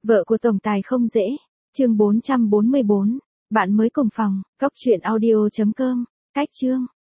Vợ của tổng tài không dễ. Chương 444. Bạn mới cùng phòng. Cóc truyện audio.com. Cách chương.